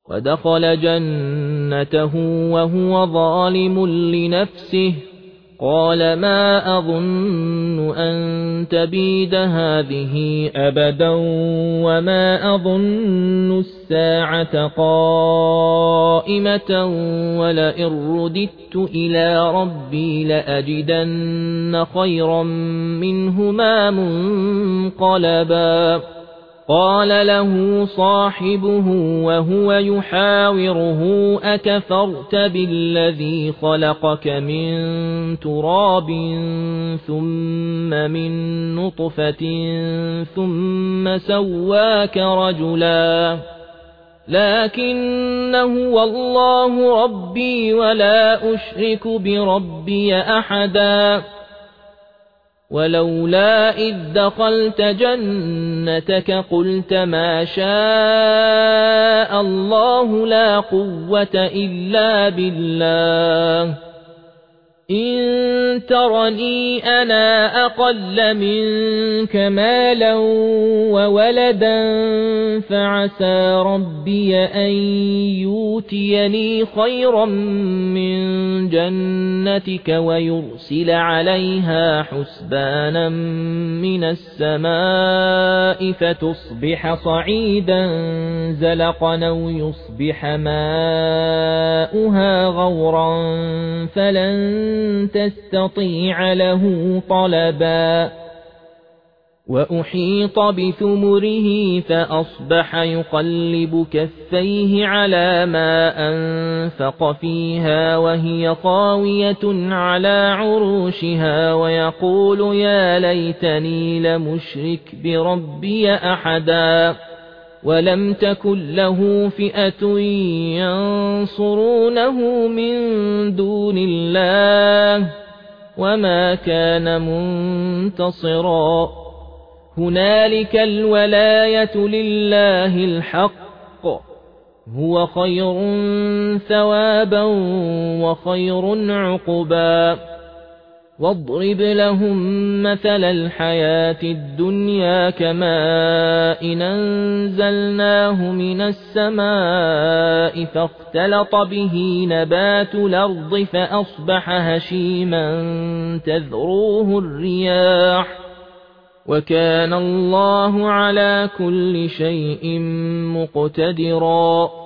ودخل جنته وهو ظالم لنفسه قال ما أظن أن تبيد هذه أبدا وما أظن الساعة قائمة ولئن رددت إلى ربي لأجدن خيرا منهما منقلبا قال له صاحبه وهو يحاوره أكفرت بالذي خلقك من تراب ثم من نطفة ثم سواك رجلا لكن هو الله ربي ولا أشرك بربي أحدا ولولا إذ دخلت جنتك قلت ما شاء الله لا قوة إلا بالله إن ترني أنا أقل منك مالا وولدا فعسى ربي أن يؤتيني خيرا من جنتك ويرسل عليها حسبانا من السماء فتصبح صعيدا زلقا أو يصبح ماؤها غورا فلن تستطيع له طلبا وأحيط بثمره فأصبح يقلب كفيه على ما أنفق فيها وهي خاوية على عروشها ويقول يا ليتني لمشرك بربي أحدا ولم تكن له فئة ينصرونه من دون الله وما كان منتصرا هنالك الولاية لله الحق هو خير ثوابا وخير عقبا واضرب لهم مثل الحياة الدنيا كماء أنزلناه من السماء فاختلط به نبات الأرض فأصبح هشيما تذروه الرياح وكان الله على كل شيء مقتدرا